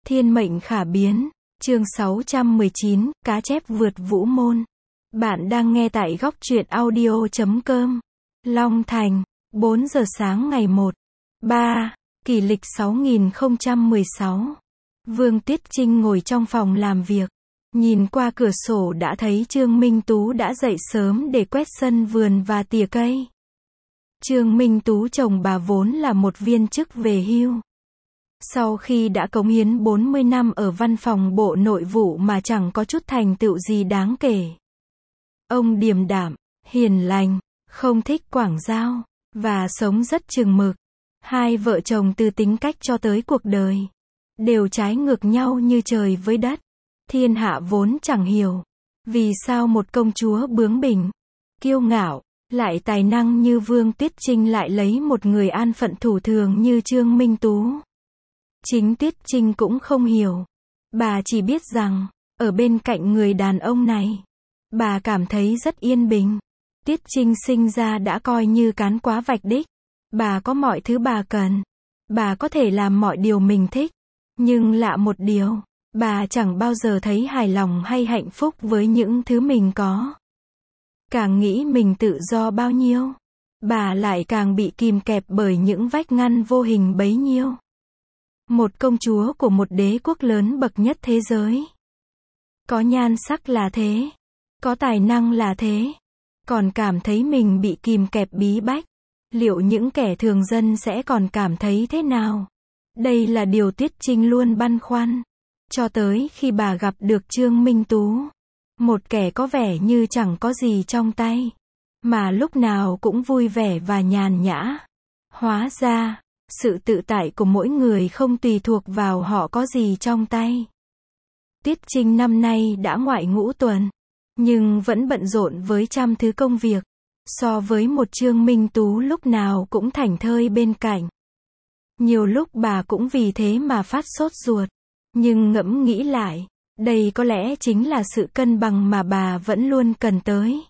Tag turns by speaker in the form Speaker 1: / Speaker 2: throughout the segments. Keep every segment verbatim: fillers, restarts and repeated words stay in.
Speaker 1: Thiên mệnh khả biến. Chương sáu trăm mười chín, cá chép vượt vũ môn. Bạn đang nghe tại góc truyện audio chấm com. Long Thành, bốn giờ sáng ngày một, ba, kỷ lịch sáu nghìn không trăm mười sáu. Vương Tuyết Trinh ngồi trong phòng làm việc. Nhìn qua cửa sổ đã thấy Trương Minh Tú đã dậy sớm để quét sân vườn và tỉa cây. Trương Minh Tú chồng bà vốn là một viên chức về hưu. Sau khi đã cống hiến bốn mươi năm ở văn phòng Bộ Nội vụ mà chẳng có chút thành tựu gì đáng kể. Ông điềm đạm, hiền lành, không thích quảng giao, và sống rất chừng mực. Hai vợ chồng từ tính cách cho tới cuộc đời, đều trái ngược nhau như trời với đất. Thiên hạ vốn chẳng hiểu, vì sao một công chúa bướng bỉnh, kiêu ngạo, lại tài năng như Vương Tuyết Trinh lại lấy một người an phận thủ thường như Trương Minh Tú. Chính Tuyết Trinh cũng không hiểu. Bà chỉ biết rằng, ở bên cạnh người đàn ông này, bà cảm thấy rất yên bình. Tuyết Trinh sinh ra đã coi như cán quá vạch đích. Bà có mọi thứ bà cần. Bà có thể làm mọi điều mình thích. Nhưng lạ một điều, bà chẳng bao giờ thấy hài lòng hay hạnh phúc với những thứ mình có. Càng nghĩ mình tự do bao nhiêu, bà lại càng bị kìm kẹp bởi những vách ngăn vô hình bấy nhiêu. Một công chúa của một đế quốc lớn bậc nhất thế giới. Có nhan sắc là thế. Có tài năng là thế. Còn cảm thấy mình bị kìm kẹp bí bách. Liệu những kẻ thường dân sẽ còn cảm thấy thế nào? Đây là điều Tuyết Trinh luôn băn khoăn. Cho tới khi bà gặp được Trương Minh Tú. Một kẻ có vẻ như chẳng có gì trong tay. Mà lúc nào cũng vui vẻ và nhàn nhã. Hóa ra, sự tự tại của mỗi người không tùy thuộc vào họ có gì trong tay. Tuyết Trinh năm nay đã ngoại ngũ tuần, nhưng vẫn bận rộn với trăm thứ công việc, so với một Trương Minh Tú lúc nào cũng thảnh thơi bên cạnh. Nhiều lúc bà cũng vì thế mà phát sốt ruột, nhưng ngẫm nghĩ lại, đây có lẽ chính là sự cân bằng mà bà vẫn luôn cần tới.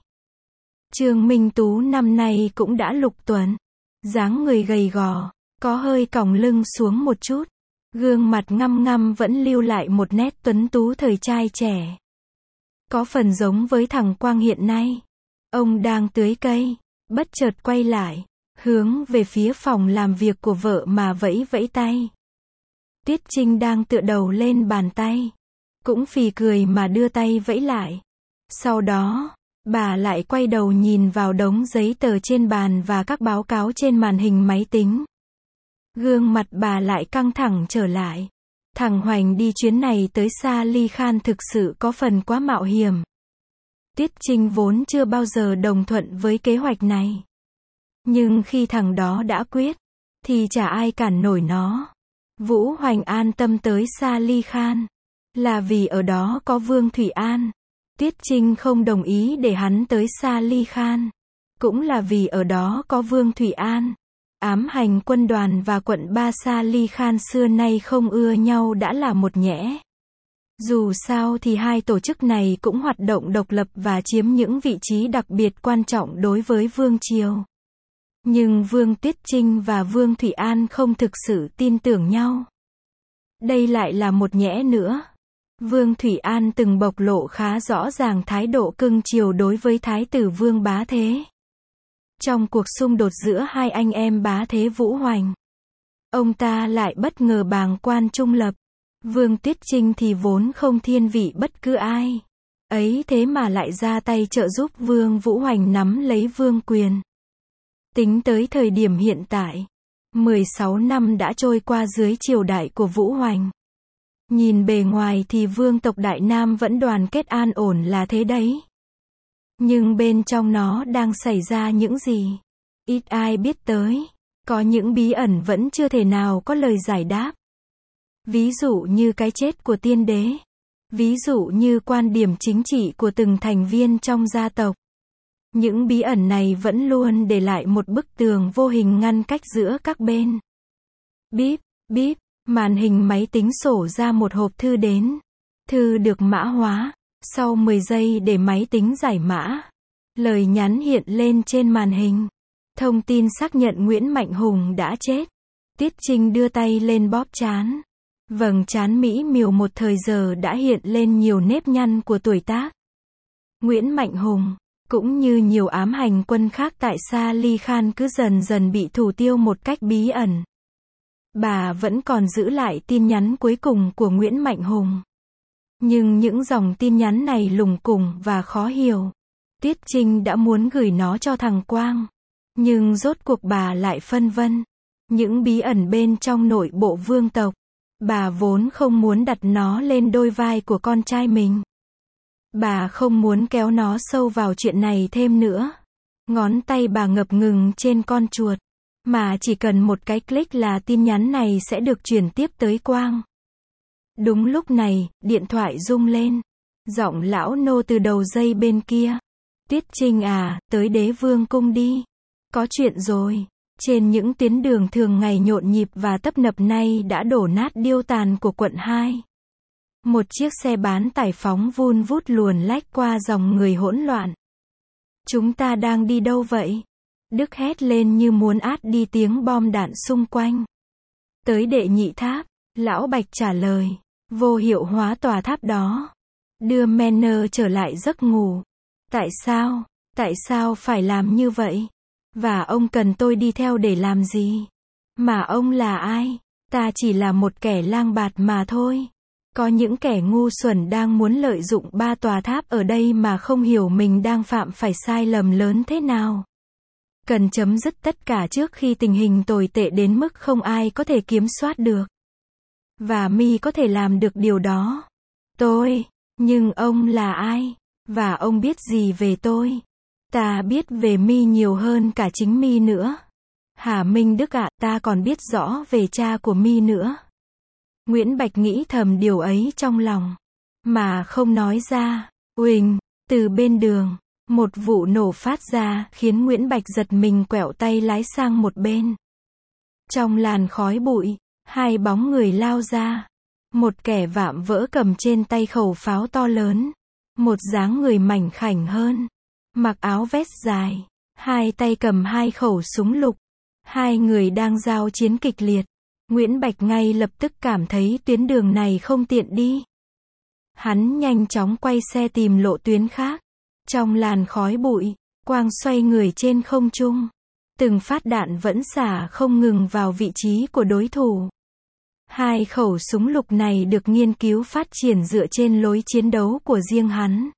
Speaker 1: Trương Minh Tú năm nay cũng đã lục tuần, dáng người gầy gò, có hơi còng lưng xuống một chút. Gương mặt ngăm ngăm vẫn lưu lại một nét tuấn tú thời trai trẻ. Có phần giống với thằng Quang hiện nay. Ông đang tưới cây, bất chợt quay lại, hướng về phía phòng làm việc của vợ mà vẫy vẫy tay. Tuyết Trinh đang tựa đầu lên bàn tay, cũng phì cười mà đưa tay vẫy lại. Sau đó, bà lại quay đầu nhìn vào đống giấy tờ trên bàn và các báo cáo trên màn hình máy tính. Gương mặt bà lại căng thẳng trở lại. Thằng Hoành đi chuyến này tới Sa Ly Khan thực sự có phần quá mạo hiểm. Tuyết Trinh vốn chưa bao giờ đồng thuận với kế hoạch này. Nhưng khi thằng đó đã quyết, thì chả ai cản nổi nó. Vũ Hoành an tâm tới Sa Ly Khan, là vì ở đó có Vương Thủy An. Tuyết Trinh không đồng ý để hắn tới Sa Ly Khan, cũng là vì ở đó có Vương Thủy An. Ám hành quân đoàn và quận ba Sa Ly Khan xưa nay không ưa nhau đã là một nhẽ. Dù sao thì hai tổ chức này cũng hoạt động độc lập và chiếm những vị trí đặc biệt quan trọng đối với Vương Triều. Nhưng Vương Tuyết Trinh và Vương Thủy An không thực sự tin tưởng nhau. Đây lại là một nhẽ nữa. Vương Thủy An từng bộc lộ khá rõ ràng thái độ cưng chiều đối với Thái tử Vương Bá Thế. Trong cuộc xung đột giữa hai anh em Bá Thế Vũ Hoành, ông ta lại bất ngờ bàng quan trung lập. Vương Tuyết Trinh thì vốn không thiên vị bất cứ ai. Ấy thế mà lại ra tay trợ giúp Vương Vũ Hoành nắm lấy vương quyền. Tính tới thời điểm hiện tại, mười sáu năm đã trôi qua dưới triều đại của Vũ Hoành. Nhìn bề ngoài thì vương tộc Đại Nam vẫn đoàn kết an ổn là thế đấy. Nhưng bên trong nó đang xảy ra những gì? Ít ai biết tới. Có những bí ẩn vẫn chưa thể nào có lời giải đáp. Ví dụ như cái chết của tiên đế. Ví dụ như quan điểm chính trị của từng thành viên trong gia tộc. Những bí ẩn này vẫn luôn để lại một bức tường vô hình ngăn cách giữa các bên. Bíp, bíp, màn hình máy tính sổ ra một hộp thư đến. Thư được mã hóa. Sau mười giây để máy tính giải mã, lời nhắn hiện lên trên màn hình. Thông tin xác nhận Nguyễn Mạnh Hùng đã chết. Tuyết Trinh đưa tay lên bóp trán. Vầng trán mỹ miều một thời giờ đã hiện lên nhiều nếp nhăn của tuổi tác. Nguyễn Mạnh Hùng, cũng như nhiều ám hành quân khác tại Sali Khan cứ dần dần bị thủ tiêu một cách bí ẩn. Bà vẫn còn giữ lại tin nhắn cuối cùng của Nguyễn Mạnh Hùng. Nhưng những dòng tin nhắn này lùng cùng và khó hiểu. Tiết Trinh đã muốn gửi nó cho thằng Quang. Nhưng rốt cuộc bà lại phân vân. Những bí ẩn bên trong nội bộ vương tộc. Bà vốn không muốn đặt nó lên đôi vai của con trai mình. Bà không muốn kéo nó sâu vào chuyện này thêm nữa. Ngón tay bà ngập ngừng trên con chuột. Mà chỉ cần một cái click là tin nhắn này sẽ được chuyển tiếp tới Quang. Đúng lúc này, điện thoại rung lên. Giọng lão nô từ đầu dây bên kia. Tiết Trinh à, tới Đế Vương cung đi. Có chuyện rồi. Trên những tuyến đường thường ngày nhộn nhịp và tấp nập nay đã đổ nát điêu tàn của quận hai. Một chiếc xe bán tải phóng vun vút luồn lách qua dòng người hỗn loạn. Chúng ta đang đi đâu vậy? Đức hét lên như muốn át đi tiếng bom đạn xung quanh. Tới Đệ Nhị Tháp, Lão Bạch trả lời. Vô hiệu hóa tòa tháp đó. Đưa Manor trở lại giấc ngủ. Tại sao? Tại sao phải làm như vậy? Và ông cần tôi đi theo để làm gì? Mà ông là ai? Ta chỉ là một kẻ lang bạt mà thôi. Có những kẻ ngu xuẩn đang muốn lợi dụng ba tòa tháp ở đây mà không hiểu mình đang phạm phải sai lầm lớn thế nào. Cần chấm dứt tất cả trước khi tình hình tồi tệ đến mức không ai có thể kiểm soát được. Và mi có thể làm được điều đó. Tôi, nhưng ông là ai? Và ông biết gì về tôi? Ta biết về mi nhiều hơn cả chính mi nữa. Hà Minh Đức ạ, ta còn biết rõ về cha của mi nữa. Nguyễn Bạch nghĩ thầm điều ấy trong lòng, mà không nói ra. Uỳnh, từ bên đường, một vụ nổ phát ra, khiến Nguyễn Bạch giật mình quẹo tay lái sang một bên. Trong làn khói bụi, hai bóng người lao ra. Một kẻ vạm vỡ cầm trên tay khẩu pháo to lớn. Một dáng người mảnh khảnh hơn. Mặc áo vest dài. Hai tay cầm hai khẩu súng lục. Hai người đang giao chiến kịch liệt. Nguyễn Bạch ngay lập tức cảm thấy tuyến đường này không tiện đi. Hắn nhanh chóng quay xe tìm lộ tuyến khác. Trong làn khói bụi, Quang xoay người trên không trung. Từng phát đạn vẫn xả không ngừng vào vị trí của đối thủ. Hai khẩu súng lục này được nghiên cứu phát triển dựa trên lối chiến đấu của riêng hắn.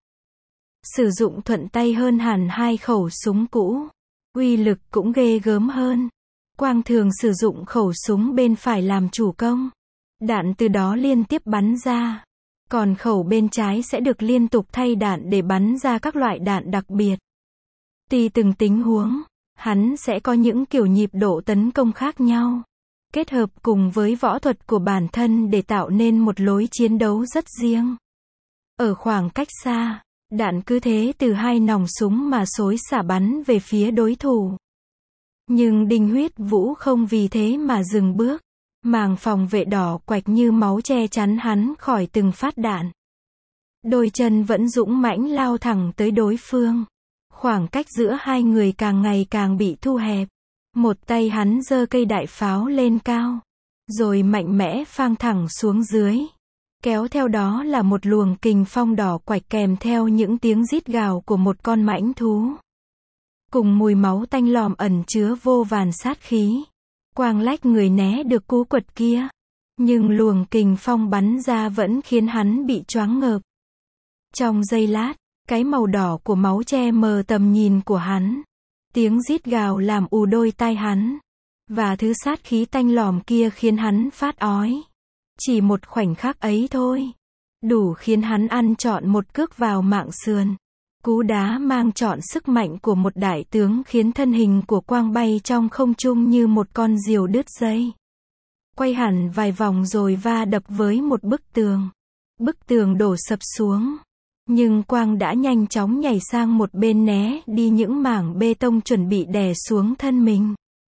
Speaker 1: Sử dụng thuận tay hơn hẳn hai khẩu súng cũ. Uy lực cũng ghê gớm hơn. Quang thường sử dụng khẩu súng bên phải làm chủ công. Đạn từ đó liên tiếp bắn ra. Còn khẩu bên trái sẽ được liên tục thay đạn để bắn ra các loại đạn đặc biệt. Tùy từng tình huống, hắn sẽ có những kiểu nhịp độ tấn công khác nhau. Kết hợp cùng với võ thuật của bản thân để tạo nên một lối chiến đấu rất riêng. Ở khoảng cách xa, đạn cứ thế từ hai nòng súng mà xối xả bắn về phía đối thủ. Nhưng Đinh Huyết Vũ không vì thế mà dừng bước. Màng phòng vệ đỏ quạch như máu che chắn hắn khỏi từng phát đạn. Đôi chân vẫn dũng mãnh lao thẳng tới đối phương. Khoảng cách giữa hai người càng ngày càng bị thu hẹp. Một tay hắn giơ cây đại pháo lên cao. Rồi mạnh mẽ phang thẳng xuống dưới. Kéo theo đó là một luồng kình phong đỏ quạch kèm theo những tiếng rít gào của một con mãnh thú. Cùng mùi máu tanh lòm ẩn chứa vô vàn sát khí. Quang lách người né được cú quật kia. Nhưng luồng kình phong bắn ra vẫn khiến hắn bị choáng ngợp. Trong giây lát, cái màu đỏ của máu che mờ tầm nhìn của hắn. Tiếng rít gào làm ù đôi tai hắn. Và thứ sát khí tanh lòm kia khiến hắn phát ói. Chỉ một khoảnh khắc ấy thôi. Đủ khiến hắn ăn trọn một cước vào mạng sườn. Cú đá mang trọn sức mạnh của một đại tướng khiến thân hình của Quang bay trong không trung như một con diều đứt dây. Quay hẳn vài vòng rồi va đập với một bức tường. Bức tường đổ sập xuống. Nhưng Quang đã nhanh chóng nhảy sang một bên né đi những mảng bê tông chuẩn bị đè xuống thân mình.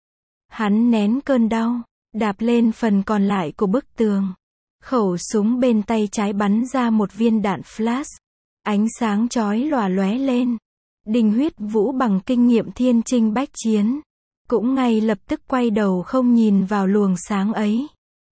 Speaker 1: Hắn nén cơn đau, đạp lên phần còn lại của bức tường. Khẩu súng bên tay trái bắn ra một viên đạn flash. Ánh sáng chói lòa lóe lên. Đinh Huyết Vũ bằng kinh nghiệm thiên chinh bách chiến. Cũng ngay lập tức quay đầu không nhìn vào luồng sáng ấy.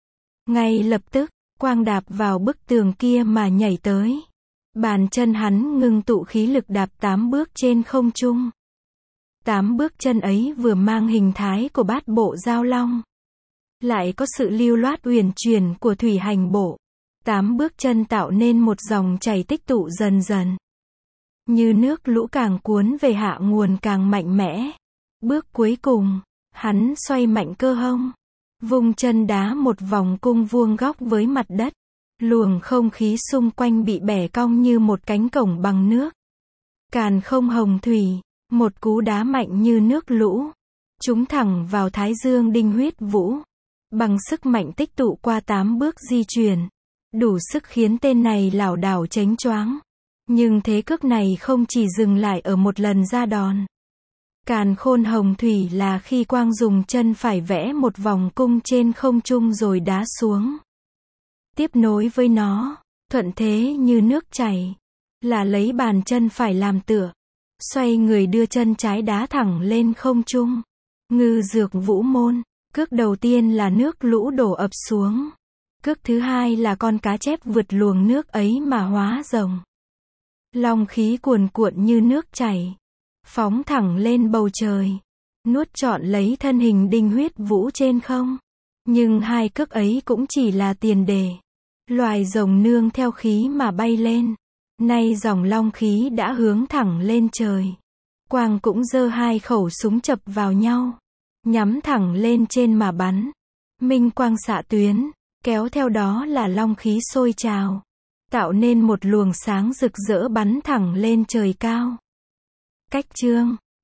Speaker 1: Ngay lập tức, quang đạp vào bức tường kia mà nhảy tới. Bàn chân hắn ngưng tụ khí lực đạp tám bước trên không trung. Tám bước chân ấy vừa mang hình thái của bát bộ giao long, lại có sự lưu loát uyển chuyển của thủy hành bộ. Tám bước chân tạo nên một dòng chảy tích tụ dần dần. Như nước lũ càng cuốn về hạ nguồn càng mạnh mẽ. Bước cuối cùng, hắn xoay mạnh cơ hông, vung chân đá một vòng cung vuông góc với mặt đất. Luồng không khí xung quanh bị bẻ cong như một cánh cổng bằng nước. Càn không hồng thủy, một cú đá mạnh như nước lũ, trúng thẳng vào thái dương đinh huyết vũ. Bằng sức mạnh tích tụ qua tám bước di chuyển, đủ sức khiến tên này lảo đảo chánh choáng. Nhưng thế cước này không chỉ dừng lại ở một lần ra đòn. Càn khôn hồng thủy là khi quang dùng chân phải vẽ một vòng cung trên không trung rồi đá xuống. Tiếp nối với nó, thuận thế như nước chảy, là lấy bàn chân phải làm tựa, xoay người đưa chân trái đá thẳng lên không trung. Ngư dược vũ môn, cước đầu tiên là nước lũ đổ ập xuống. Cước thứ hai là con cá chép vượt luồng nước ấy mà hóa rồng. Long khí cuồn cuộn như nước chảy, phóng thẳng lên bầu trời, nuốt trọn lấy thân hình đinh huyết vũ trên không. Nhưng hai cước ấy cũng chỉ là tiền đề. Loài rồng nương theo khí mà bay lên. Nay dòng long khí đã hướng thẳng lên trời. Quang cũng giơ hai khẩu súng chập vào nhau, nhắm thẳng lên trên mà bắn. Minh quang xạ tuyến, kéo theo đó là long khí sôi trào, tạo nên một luồng sáng rực rỡ bắn thẳng lên trời cao. Cách chương